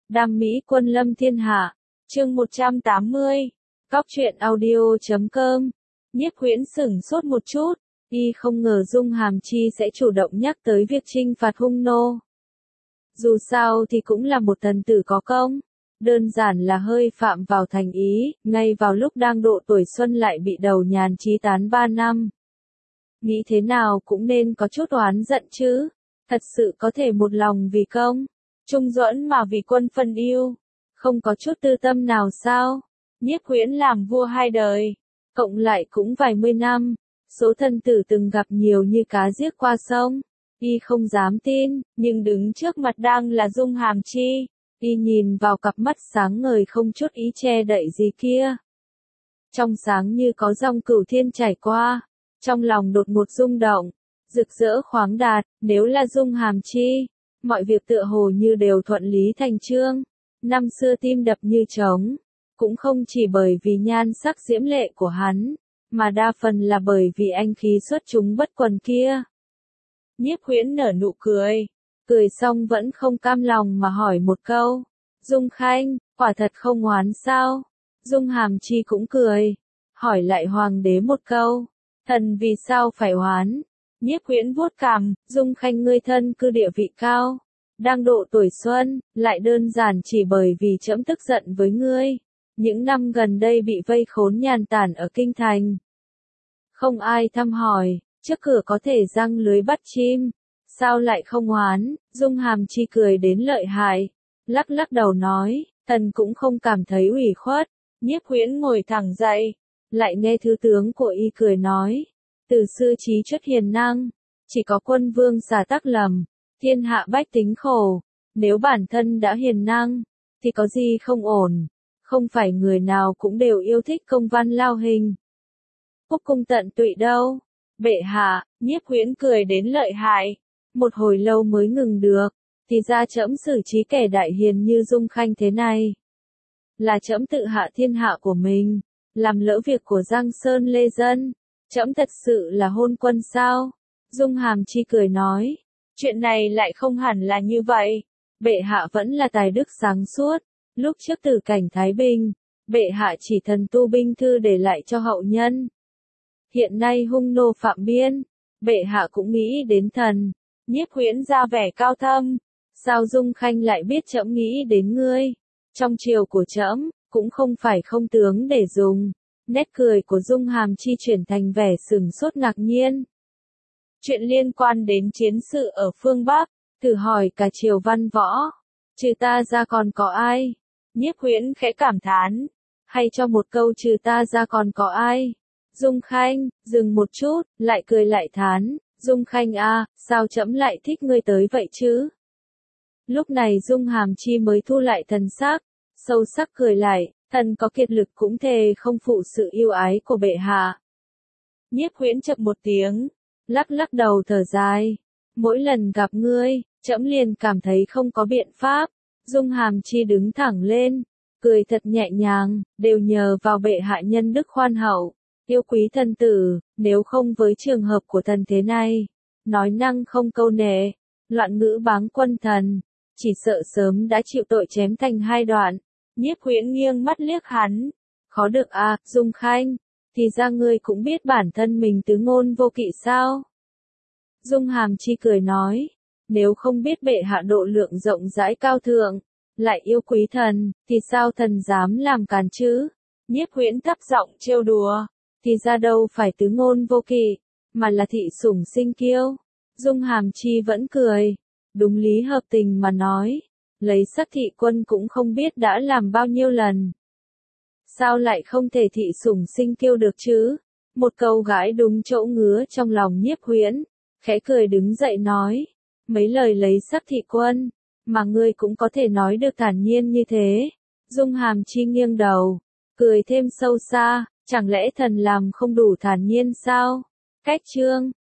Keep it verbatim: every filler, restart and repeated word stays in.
Đam mỹ quân lâm thiên hạ, chương một trăm tám mươi, Cóc truyện audio chấm com. Nhiếp Huyễn sửng sốt một chút, y không ngờ Dung Hàm Chi sẽ chủ động nhắc tới việc trinh phạt hung nô. Dù sao thì cũng là một thần tử có công, đơn giản là hơi phạm vào thành ý, ngay vào lúc đang độ tuổi xuân lại bị đầu nhàn chí tán ba năm. Nghĩ thế nào cũng nên có chút oán giận chứ, thật sự có thể một lòng vì công, trung duẫn mà vì quân phân ưu, không có chút tư tâm nào sao? Nhiếp Huyễn làm vua hai đời, cộng lại cũng vài mươi năm, số thần tử từng gặp nhiều như cá giết qua sông, y không dám tin, nhưng đứng trước mặt đang là Dung Hàm Chi, y nhìn vào cặp mắt sáng ngời không chút ý che đậy gì kia. Trong sáng như có dòng cửu thiên chảy qua, trong lòng đột ngột rung động, rực rỡ khoáng đạt, nếu là Dung Hàm Chi, mọi việc tựa hồ như đều thuận lý thành chương. Năm xưa tim đập như trống, cũng không chỉ bởi vì nhan sắc diễm lệ của hắn, mà đa phần là bởi vì anh khí xuất chúng bất quần kia. Nhiếp Huyễn nở nụ cười, cười xong vẫn không cam lòng mà hỏi một câu, Dung Khanh, quả thật không oán sao? Dung Hàm Chi cũng cười, hỏi lại hoàng đế một câu, thần vì sao phải oán? Nhiếp Huyễn vuốt cằm, Dung Khanh ngươi thân cư địa vị cao, đang độ tuổi xuân, lại đơn giản chỉ bởi vì trẫm tức giận với ngươi, những năm gần đây bị vây khốn nhàn tản ở kinh thành. Không ai thăm hỏi, trước cửa có thể giăng lưới bắt chim, sao lại không oán? Dung Hàm Chi cười đến lợi hại, lắc lắc đầu nói, thần cũng không cảm thấy ủy khuất. Nhiếp Huyễn ngồi thẳng dậy, lại nghe thứ tướng của y cười nói, từ xưa trí chất hiền năng, chỉ có quân vương xả tắc lầm, thiên hạ bách tính khổ, nếu bản thân đã hiền năng, thì có gì không ổn, không phải người nào cũng đều yêu thích công văn lao hình. Phúc cung tận tụy đâu, bệ hạ. Nhiếp Huyễn cười đến lợi hại, một hồi lâu mới ngừng được, thì ra trẫm xử trí kẻ đại hiền như Dung Khanh thế này. Là trẫm tự hạ thiên hạ của mình, làm lỡ việc của Giang Sơn lê dân, trẫm thật sự là hôn quân sao? Dung Hàm Chi cười nói, chuyện này lại không hẳn là như vậy, bệ hạ vẫn là tài đức sáng suốt, lúc trước từ cảnh Thái Bình, bệ hạ chỉ thần tu binh thư để lại cho hậu nhân. Hiện nay hung nô phạm biên, bệ hạ cũng nghĩ đến thần. Nhiếp Huyễn ra vẻ cao thâm, sao Dung Khanh lại biết trẫm nghĩ đến ngươi? Trong triều của trẫm, cũng không phải không tướng để dùng. Nét cười của Dung Hàm Chi chuyển thành vẻ sửng sốt ngạc nhiên. Chuyện liên quan đến chiến sự ở phương Bắc, thử hỏi cả triều văn võ, trừ ta ra còn có ai? Nhiếp Huyễn khẽ cảm thán, hay cho một câu trừ ta ra còn có ai? Dung Khanh, dừng một chút, lại cười lại thán, Dung Khanh a, sao trẫm lại thích ngươi tới vậy chứ? Lúc này Dung Hàm Chi mới thu lại thần sắc, sâu sắc cười lại, thần có kiệt lực cũng thề không phụ sự yêu ái của bệ hạ. Nhiếp Huyễn chậm một tiếng, lắc lắc đầu thở dài, mỗi lần gặp ngươi, trẫm liền cảm thấy không có biện pháp. Dung Hàm Chi đứng thẳng lên, cười thật nhẹ nhàng, đều nhờ vào bệ hạ nhân đức khoan hậu, yêu quý thần tử, nếu không với trường hợp của thần thế này, nói năng không câu nệ, loạn ngữ báng quân thần, chỉ sợ sớm đã chịu tội chém thành hai đoạn. Nhiếp Huyễn nghiêng mắt liếc hắn, khó được à, Dung Khanh, thì ra ngươi cũng biết bản thân mình tứ ngôn vô kỵ sao? Dung Hàm Chi cười nói, nếu không biết bệ hạ độ lượng rộng rãi cao thượng, lại yêu quý thần, thì sao thần dám làm càn chứ? Nhiếp Huyễn thấp giọng trêu đùa, thì ra đâu phải tứ ngôn vô kỵ, mà là thị sủng sinh kiêu. Dung Hàm Chi vẫn cười, đúng lý hợp tình mà nói, lấy sắc thị quân cũng không biết đã làm bao nhiêu lần. Sao lại không thể thị sủng sinh kiêu được chứ? Một câu gãi đúng chỗ ngứa trong lòng Nhiếp Huyễn, khẽ cười đứng dậy nói, mấy lời lấy sắc thị quân, mà ngươi cũng có thể nói được thản nhiên như thế. Dung Hàm Chi nghiêng đầu, cười thêm sâu xa, chẳng lẽ thần làm không đủ thản nhiên sao? Cách chương